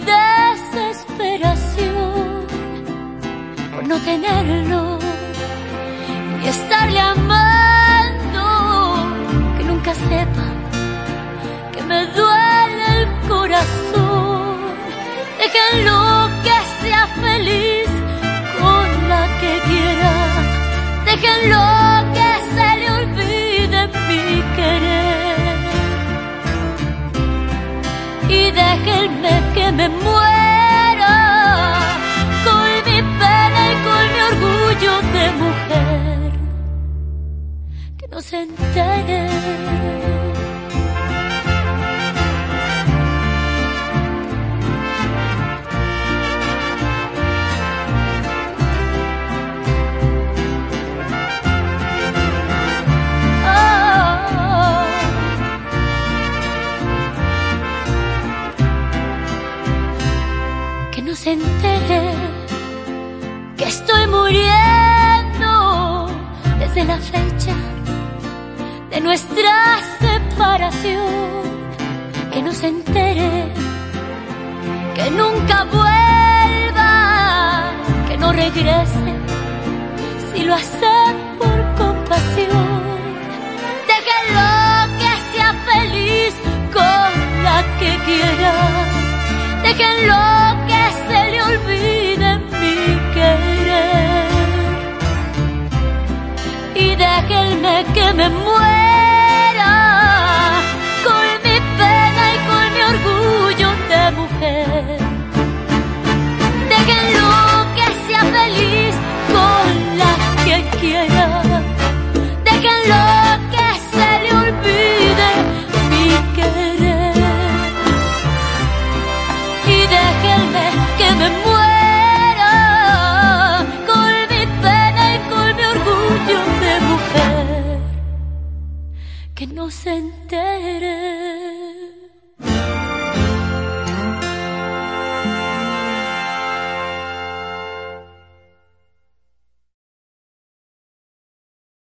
desesperación por no tenerlo y estarle amando, que nunca sepa que me duele el corazón. Déjenlo que sea feliz con la que quiera, déjenlo que se le olvide mi querer y déjenme que me muera con mi pena y con mi orgullo de mujer, que no se entere. Que no se entere que estoy muriendo desde la fecha de nuestra separación. Que no se entere que nunca vuelva, que no regrese si lo hace por compasión. Déjenlo que sea feliz con la que quiera, déjenlo que se le olvide mi querer y déjenme que me muera con mi pena y con mi orgullo de mujer. Déjenlo que sea feliz con la que quiera, déjenlo que se le olvide mi querer y déjenme que me muera con mi pena y con mi orgullo de mujer, que no se entere.